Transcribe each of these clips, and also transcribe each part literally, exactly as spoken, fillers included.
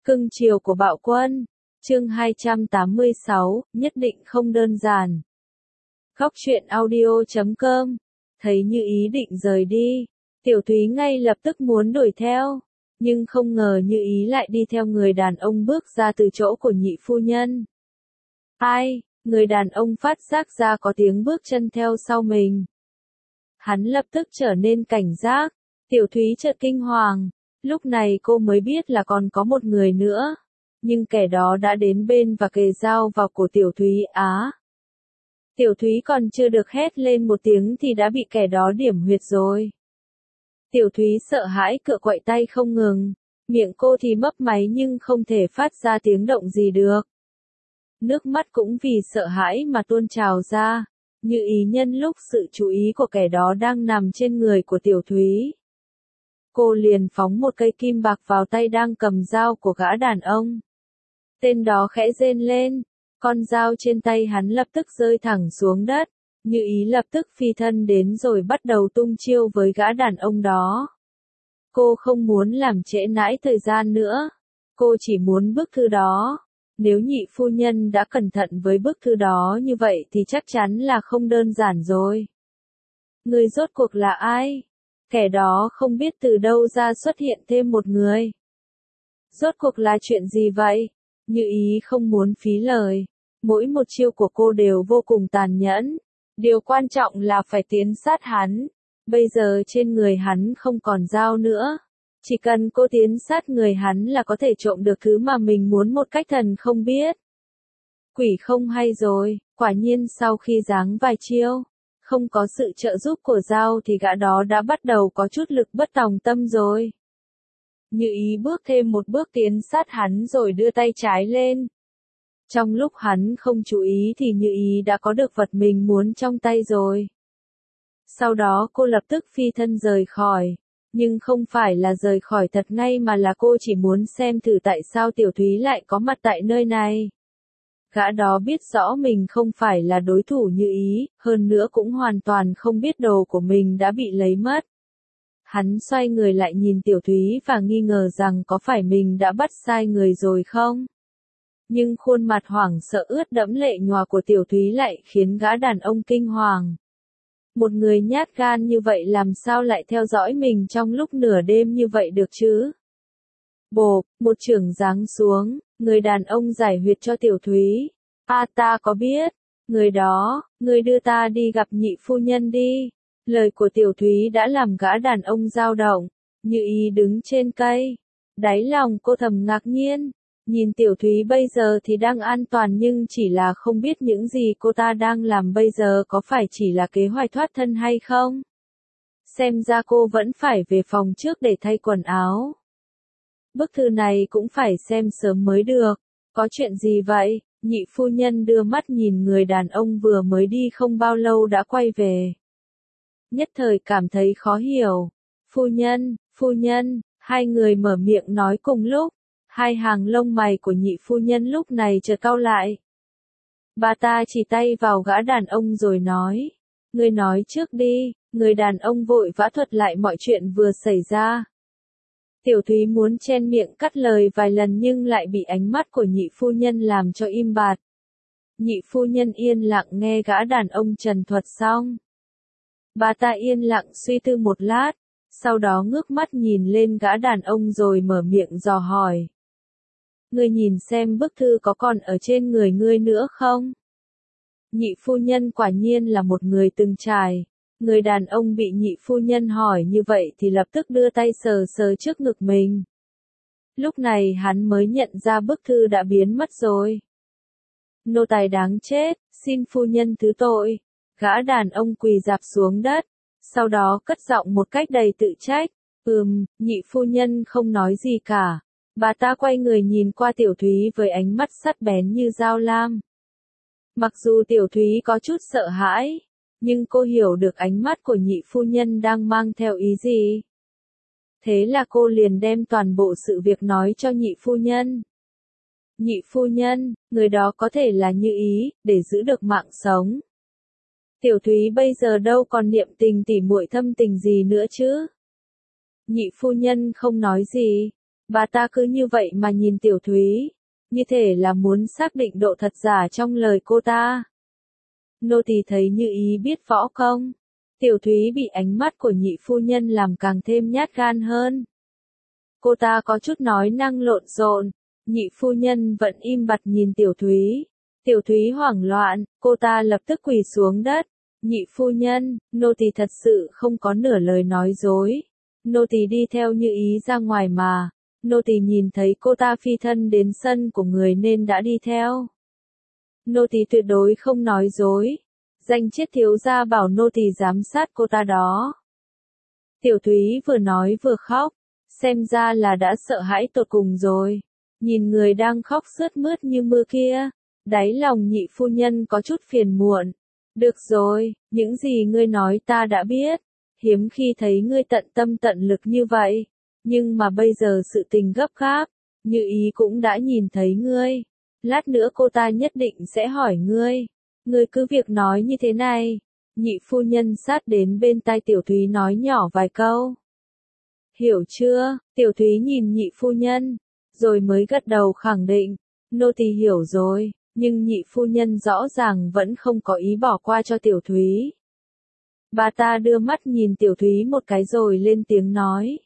Cưng chiều của bạo quân. Chương hai trăm tám mươi sáu, nhất định không đơn giản. Góc truyện audio chấm com. Thấy Như Ý định rời đi, Tiểu Thúy ngay lập tức muốn đuổi theo, nhưng không ngờ Như Ý lại đi theo người đàn ông bước ra từ chỗ của nhị phu nhân. Ai? Người đàn ông phát giác ra có tiếng bước chân theo sau mình. Hắn lập tức trở nên cảnh giác. Tiểu Thúy chợt kinh hoàng. Lúc này cô mới biết là còn có một người nữa. Nhưng kẻ đó đã đến bên và kề dao vào cổ Tiểu Thúy. Á! Tiểu Thúy còn chưa được hét lên một tiếng thì đã bị kẻ đó điểm huyệt rồi. Tiểu Thúy sợ hãi cựa quậy tay không ngừng. Miệng cô thì mấp máy nhưng không thể phát ra tiếng động gì được. Nước mắt cũng vì sợ hãi mà tuôn trào ra. Như Ý nhân lúc sự chú ý của kẻ đó đang nằm trên người của Tiểu Thúy. Cô liền phóng một cây kim bạc vào tay đang cầm dao của gã đàn ông. Tên đó khẽ rên lên, con dao trên tay hắn lập tức rơi thẳng xuống đất. Như Ý lập tức phi thân đến rồi bắt đầu tung chiêu với gã đàn ông đó. Cô không muốn làm trễ nãi thời gian nữa. Cô chỉ muốn bức thư đó. Nếu nhị phu nhân đã cẩn thận với bức thư đó như vậy thì chắc chắn là không đơn giản rồi. Người rốt cuộc là ai? Kẻ đó không biết từ đâu ra xuất hiện thêm một người. Rốt cuộc là chuyện gì vậy? Như Ý không muốn phí lời. Mỗi một chiêu của cô đều vô cùng tàn nhẫn. Điều quan trọng là phải tiến sát hắn. Bây giờ trên người hắn không còn dao nữa. Chỉ cần cô tiến sát người hắn là có thể trộm được thứ mà mình muốn một cách thần không biết. Quỷ không hay rồi, quả nhiên sau khi giáng vài chiêu, không có sự trợ giúp của dao thì gã đó đã bắt đầu có chút lực bất tòng tâm rồi. Như Ý bước thêm một bước tiến sát hắn rồi đưa tay trái lên. Trong lúc hắn không chú ý thì Như Ý đã có được vật mình muốn trong tay rồi. Sau đó cô lập tức phi thân rời khỏi. Nhưng không phải là rời khỏi thật ngay mà là cô chỉ muốn xem thử tại sao Tiểu Thúy lại có mặt tại nơi này. Gã đó biết rõ mình không phải là đối thủ Như Ý, hơn nữa cũng hoàn toàn không biết đồ của mình đã bị lấy mất. Hắn xoay người lại nhìn Tiểu Thúy và nghi ngờ rằng có phải mình đã bắt sai người rồi không? Nhưng khuôn mặt hoảng sợ ướt đẫm lệ nhòa của Tiểu Thúy lại khiến gã đàn ông kinh hoàng. Một người nhát gan như vậy làm sao lại theo dõi mình trong lúc nửa đêm như vậy được chứ? Bộp, một chưởng giáng xuống, người đàn ông giải huyệt cho Tiểu Thúy. A ta có biết, người đó, người đưa ta đi gặp nhị phu nhân đi. Lời của Tiểu Thúy đã làm gã đàn ông dao động. Như Ý đứng trên cây. Đáy lòng cô thầm ngạc nhiên. Nhìn Tiểu Thúy bây giờ thì đang an toàn nhưng chỉ là không biết những gì cô ta đang làm bây giờ có phải chỉ là kế hoạch thoát thân hay không. Xem ra cô vẫn phải về phòng trước để thay quần áo. Bức thư này cũng phải xem sớm mới được. Có chuyện gì vậy? Nhị phu nhân đưa mắt nhìn người đàn ông vừa mới đi không bao lâu đã quay về. Nhất thời cảm thấy khó hiểu. Phu nhân, phu nhân, hai người mở miệng nói cùng lúc. Hai hàng lông mày của nhị phu nhân lúc này chợt cau lại. Bà ta chỉ tay vào gã đàn ông rồi nói. Ngươi nói trước đi, người đàn ông vội vã thuật lại mọi chuyện vừa xảy ra. Tiểu Thúy muốn chen miệng cắt lời vài lần nhưng lại bị ánh mắt của nhị phu nhân làm cho im bặt. Nhị phu nhân yên lặng nghe gã đàn ông trần thuật xong. Bà ta yên lặng suy tư một lát, sau đó ngước mắt nhìn lên gã đàn ông rồi mở miệng dò hỏi. Ngươi nhìn xem bức thư có còn ở trên người ngươi nữa không? Nhị phu nhân quả nhiên là một người từng trải. Người đàn ông bị nhị phu nhân hỏi như vậy thì lập tức đưa tay sờ sờ trước ngực mình. Lúc này hắn mới nhận ra bức thư đã biến mất rồi. Nô tài đáng chết, xin phu nhân thứ tội. Gã đàn ông quỳ rạp xuống đất, sau đó cất giọng một cách đầy tự trách. Ừm, nhị phu nhân không nói gì cả. Bà ta quay người nhìn qua Tiểu Thúy với ánh mắt sắc bén như dao lam. Mặc dù Tiểu Thúy có chút sợ hãi, nhưng cô hiểu được ánh mắt của nhị phu nhân đang mang theo ý gì. Thế là cô liền đem toàn bộ sự việc nói cho nhị phu nhân. Nhị phu nhân, người đó có thể là Như Ý, để giữ được mạng sống. Tiểu Thúy bây giờ đâu còn niệm tình tỉ muội thâm tình gì nữa chứ. Nhị phu nhân không nói gì. Bà ta cứ như vậy mà nhìn Tiểu Thúy, như thể là muốn xác định độ thật giả trong lời cô ta. Nô tỳ thấy Như Ý biết võ công. Tiểu Thúy bị ánh mắt của nhị phu nhân làm càng thêm nhát gan hơn. Cô ta có chút nói năng lộn xộn, nhị phu nhân vẫn im bặt nhìn Tiểu Thúy. Tiểu Thúy hoảng loạn, cô ta lập tức quỳ xuống đất. Nhị phu nhân, nô tỳ thật sự không có nửa lời nói dối. Nô tỳ đi theo Như Ý ra ngoài mà. Nô tỳ nhìn thấy cô ta phi thân đến sân của người nên đã đi theo. Nô tỳ tuyệt đối không nói dối. Danh chết thiếu gia bảo nô tỳ giám sát cô ta đó. Tiểu Thúy vừa nói vừa khóc, xem ra là đã sợ hãi tột cùng rồi. Nhìn người đang khóc sướt mướt như mưa kia, đáy lòng nhị phu nhân có chút phiền muộn. Được rồi, những gì ngươi nói ta đã biết, hiếm khi thấy ngươi tận tâm tận lực như vậy, nhưng mà bây giờ sự tình gấp gáp, Như Ý cũng đã nhìn thấy ngươi, lát nữa cô ta nhất định sẽ hỏi ngươi, ngươi cứ việc nói như thế này. Nhị phu nhân sát đến bên tai Tiểu Thúy nói nhỏ vài câu. Hiểu chưa? Tiểu Thúy nhìn nhị phu nhân, rồi mới gật đầu khẳng định, nô tỳ hiểu rồi. Nhưng nhị phu nhân rõ ràng vẫn không có ý bỏ qua cho Tiểu Thúy. Bà ta đưa mắt nhìn Tiểu Thúy một cái rồi lên tiếng nói.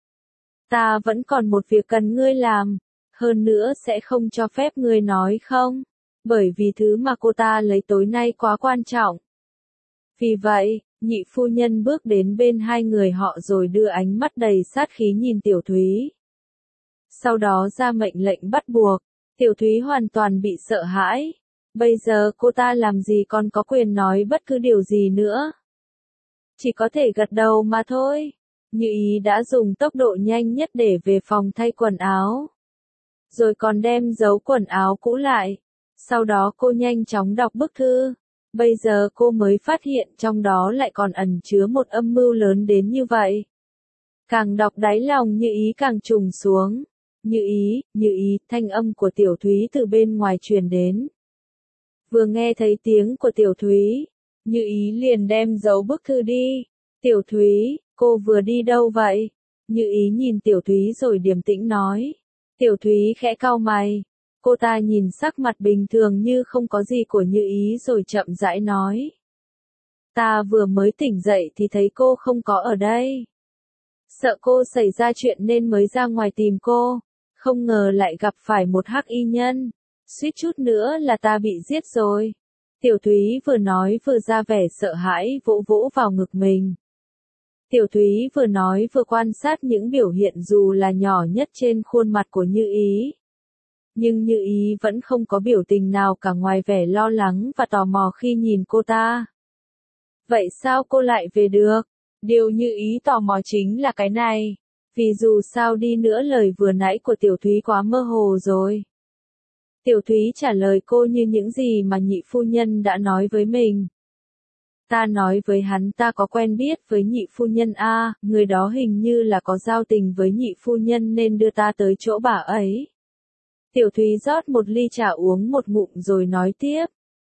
Ta vẫn còn một việc cần ngươi làm, hơn nữa sẽ không cho phép ngươi nói không, bởi vì thứ mà cô ta lấy tối nay quá quan trọng. Vì vậy, nhị phu nhân bước đến bên hai người họ rồi đưa ánh mắt đầy sát khí nhìn Tiểu Thúy. Sau đó ra mệnh lệnh bắt buộc. Tiểu Thúy hoàn toàn bị sợ hãi. Bây giờ cô ta làm gì còn có quyền nói bất cứ điều gì nữa. Chỉ có thể gật đầu mà thôi. Như Ý đã dùng tốc độ nhanh nhất để về phòng thay quần áo. Rồi còn đem giấu quần áo cũ lại. Sau đó cô nhanh chóng đọc bức thư. Bây giờ cô mới phát hiện trong đó lại còn ẩn chứa một âm mưu lớn đến như vậy. Càng đọc đáy lòng Như Ý càng trùng xuống. Như Ý, Như Ý, thanh âm của Tiểu Thúy từ bên ngoài truyền đến. Vừa nghe thấy tiếng của Tiểu Thúy, Như Ý liền đem giấu bức thư đi. Tiểu Thúy, cô vừa đi đâu vậy? Như Ý nhìn Tiểu Thúy rồi điềm tĩnh nói. Tiểu Thúy khẽ cau mày. Cô ta nhìn sắc mặt bình thường như không có gì của Như Ý rồi chậm rãi nói. Ta vừa mới tỉnh dậy thì thấy cô không có ở đây. Sợ cô xảy ra chuyện nên mới ra ngoài tìm cô. Không ngờ lại gặp phải một hắc y nhân, suýt chút nữa là ta bị giết rồi. Tiểu Thúy vừa nói vừa ra vẻ sợ hãi vỗ vỗ vào ngực mình. Tiểu Thúy vừa nói vừa quan sát những biểu hiện dù là nhỏ nhất trên khuôn mặt của Như Ý. Nhưng Như Ý vẫn không có biểu tình nào cả ngoài vẻ lo lắng và tò mò khi nhìn cô ta. Vậy sao cô lại về được? Điều Như Ý tò mò chính là cái này. Vì dù sao đi nữa lời vừa nãy của Tiểu Thúy quá mơ hồ rồi. Tiểu Thúy trả lời cô như những gì mà nhị phu nhân đã nói với mình. Ta nói với hắn ta có quen biết với nhị phu nhân a, người đó hình như là có giao tình với nhị phu nhân nên đưa ta tới chỗ bà ấy. Tiểu Thúy rót một ly trà uống một ngụm rồi nói tiếp.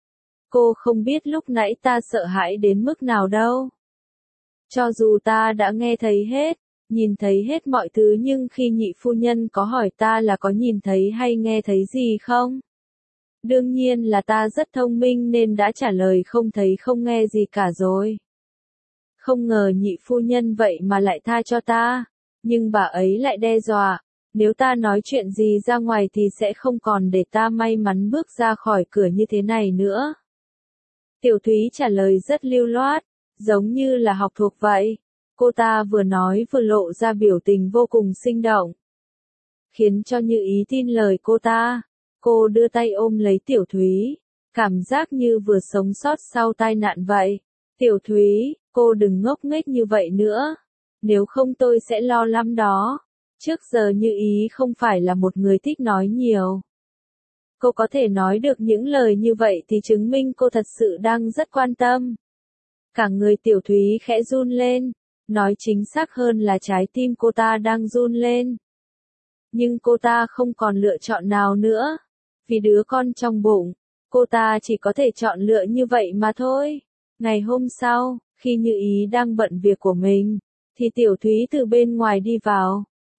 Cô không biết lúc nãy ta sợ hãi đến mức nào đâu. Cho dù ta đã nghe thấy hết, nhìn thấy hết mọi thứ nhưng khi nhị phu nhân có hỏi ta là có nhìn thấy hay nghe thấy gì không? Đương nhiên là ta rất thông minh nên đã trả lời không thấy không nghe gì cả rồi. Không ngờ nhị phu nhân vậy mà lại tha cho ta, nhưng bà ấy lại đe dọa, nếu ta nói chuyện gì ra ngoài thì sẽ không còn để ta may mắn bước ra khỏi cửa như thế này nữa. Tiểu Thúy trả lời rất lưu loát, giống như là học thuộc vậy. Cô ta vừa nói vừa lộ ra biểu tình vô cùng sinh động, khiến cho Như Ý tin lời cô ta. Cô đưa tay ôm lấy Tiểu Thúy, cảm giác như vừa sống sót sau tai nạn vậy. Tiểu Thúy, cô đừng ngốc nghếch như vậy nữa, nếu không tôi sẽ lo lắm đó. Trước giờ Như Ý không phải là một người thích nói nhiều. Cô có thể nói được những lời như vậy thì chứng minh cô thật sự đang rất quan tâm. Cả người Tiểu Thúy khẽ run lên, nói chính xác hơn là trái tim cô ta đang run lên. Nhưng cô ta không còn lựa chọn nào nữa. Vì đứa con trong bụng, cô ta chỉ có thể chọn lựa như vậy mà thôi. Ngày hôm sau, khi Như Ý đang bận việc của mình, thì Tiểu Thúy từ bên ngoài đi vào.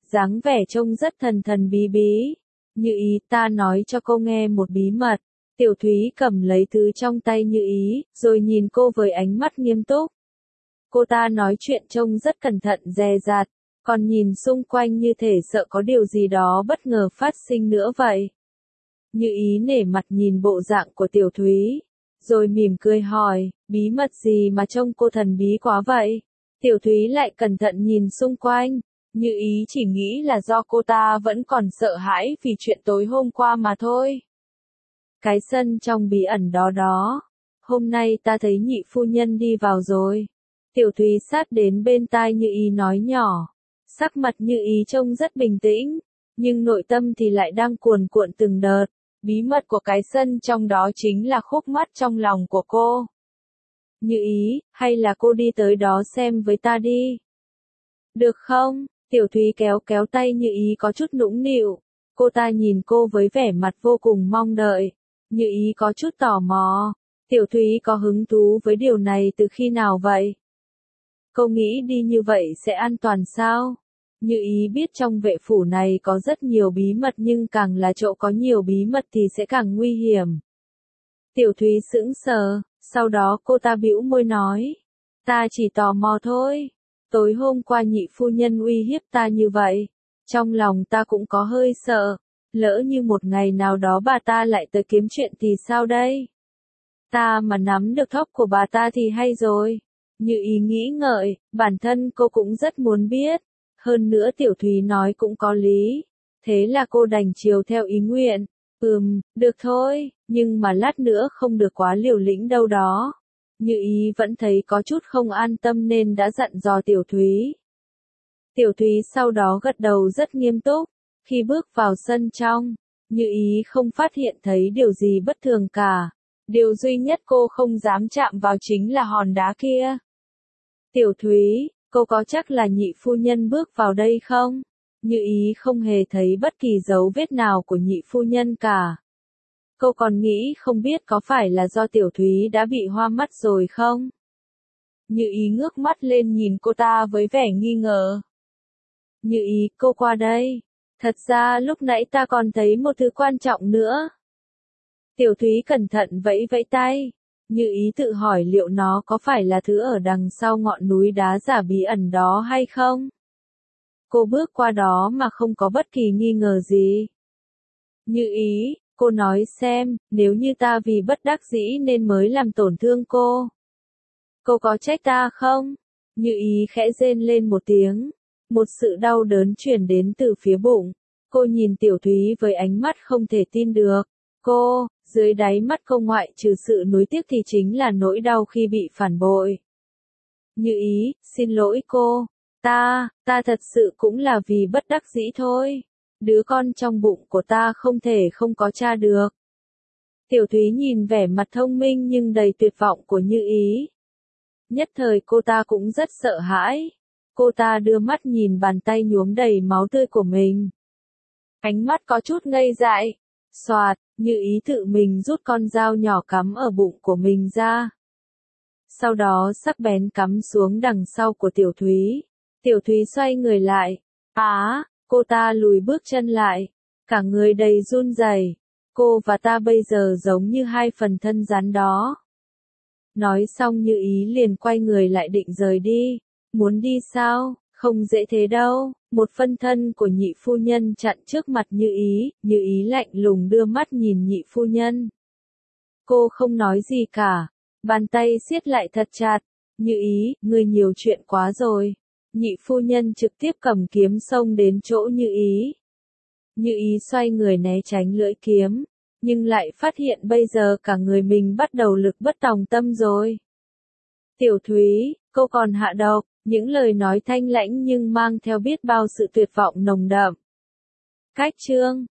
dáng vẻ trông rất thần thần bí bí. Như Ý, ta nói cho cô nghe một bí mật. Tiểu Thúy cầm lấy thứ trong tay Như Ý, rồi nhìn cô với ánh mắt nghiêm túc. Cô ta nói chuyện trông rất cẩn thận dè dặt, còn nhìn xung quanh như thể sợ có điều gì đó bất ngờ phát sinh nữa vậy. Như Ý nể mặt nhìn bộ dạng của Tiểu Thúy, rồi mỉm cười hỏi, bí mật gì mà trông cô thần bí quá vậy? Tiểu Thúy lại cẩn thận nhìn xung quanh, Như Ý chỉ nghĩ là do cô ta vẫn còn sợ hãi vì chuyện tối hôm qua mà thôi. Cái sân trong bí ẩn đó đó, hôm nay ta thấy nhị phu nhân đi vào rồi. Tiểu Thúy sát đến bên tai Như Ý nói nhỏ, sắc mặt Như Ý trông rất bình tĩnh, nhưng nội tâm thì lại đang cuồn cuộn từng đợt. Bí mật của cái sân trong đó chính là khúc mắc trong lòng của cô. Như Ý, hay là cô đi tới đó xem với ta đi. Được không? Tiểu Thúy kéo kéo tay Như Ý có chút nũng nịu. Cô ta nhìn cô với vẻ mặt vô cùng mong đợi. Như Ý có chút tò mò. Tiểu Thúy có hứng thú với điều này từ khi nào vậy? Cô nghĩ đi như vậy sẽ an toàn sao? Như Ý biết trong vệ phủ này có rất nhiều bí mật, nhưng càng là chỗ có nhiều bí mật thì sẽ càng nguy hiểm. Tiểu Thúy sững sờ, sau đó cô ta bĩu môi nói, ta chỉ tò mò thôi. Tối hôm qua nhị phu nhân uy hiếp ta như vậy, trong lòng ta cũng có hơi sợ, lỡ như một ngày nào đó bà ta lại tới kiếm chuyện thì sao đây? Ta mà nắm được thóp của bà ta thì hay rồi. Như Ý nghĩ ngợi, bản thân cô cũng rất muốn biết. Hơn nữa Tiểu Thúy nói cũng có lý. Thế là cô đành chiều theo ý nguyện. Ừm, được thôi, nhưng mà lát nữa không được quá liều lĩnh đâu đó. Như Ý vẫn thấy có chút không an tâm nên đã dặn dò Tiểu Thúy. Tiểu Thúy sau đó gật đầu rất nghiêm túc. Khi bước vào sân trong, Như Ý không phát hiện thấy điều gì bất thường cả. Điều duy nhất cô không dám chạm vào chính là hòn đá kia. Tiểu Thúy, cô có chắc là nhị phu nhân bước vào đây không? Như Ý không hề thấy bất kỳ dấu vết nào của nhị phu nhân cả. Cô còn nghĩ không biết có phải là do Tiểu Thúy đã bị hoa mắt rồi không? Như Ý ngước mắt lên nhìn cô ta với vẻ nghi ngờ. Như Ý, cô qua đây. Thật ra lúc nãy ta còn thấy một thứ quan trọng nữa. Tiểu Thúy cẩn thận vẫy vẫy tay. Như Ý tự hỏi liệu nó có phải là thứ ở đằng sau ngọn núi đá giả bí ẩn đó hay không? Cô bước qua đó mà không có bất kỳ nghi ngờ gì. Như Ý, cô nói xem, nếu như ta vì bất đắc dĩ nên mới làm tổn thương cô. Cô có trách ta không? Như Ý khẽ rên lên một tiếng. Một sự đau đớn truyền đến từ phía bụng. Cô nhìn Tiểu Thúy với ánh mắt không thể tin được. Cô, dưới đáy mắt cô ngoại trừ sự nuối tiếc thì chính là nỗi đau khi bị phản bội. Như Ý, xin lỗi cô. Ta, ta thật sự cũng là vì bất đắc dĩ thôi. Đứa con trong bụng của ta không thể không có cha được. Tiểu Thúy nhìn vẻ mặt thông minh nhưng đầy tuyệt vọng của Như Ý. Nhất thời cô ta cũng rất sợ hãi. Cô ta đưa mắt nhìn bàn tay nhuốm đầy máu tươi của mình. Ánh mắt có chút ngây dại. Xoạt, Như Ý tự mình rút con dao nhỏ cắm ở bụng của mình ra. Sau đó sắc bén cắm xuống đằng sau của Tiểu Thúy. Tiểu Thúy xoay người lại. Á, cô ta lùi bước chân lại. Cả người đầy run rẩy. Cô và ta bây giờ giống như hai phần thân rắn đó. Nói xong Như Ý liền quay người lại định rời đi. Muốn đi sao? Không dễ thế đâu. Một phân thân của nhị phu nhân chặn trước mặt Như Ý. Như Ý lạnh lùng đưa mắt nhìn nhị phu nhân. Cô không nói gì cả. Bàn tay siết lại thật chặt. Như Ý, ngươi nhiều chuyện quá rồi. Nhị phu nhân trực tiếp cầm kiếm xông đến chỗ Như Ý. Như Ý xoay người né tránh lưỡi kiếm. Nhưng lại phát hiện bây giờ cả người mình bắt đầu lực bất tòng tâm rồi. Tiểu Thúy, cô còn hạ độc. Những lời nói thanh lãnh nhưng mang theo biết bao sự tuyệt vọng nồng đậm. Cách chương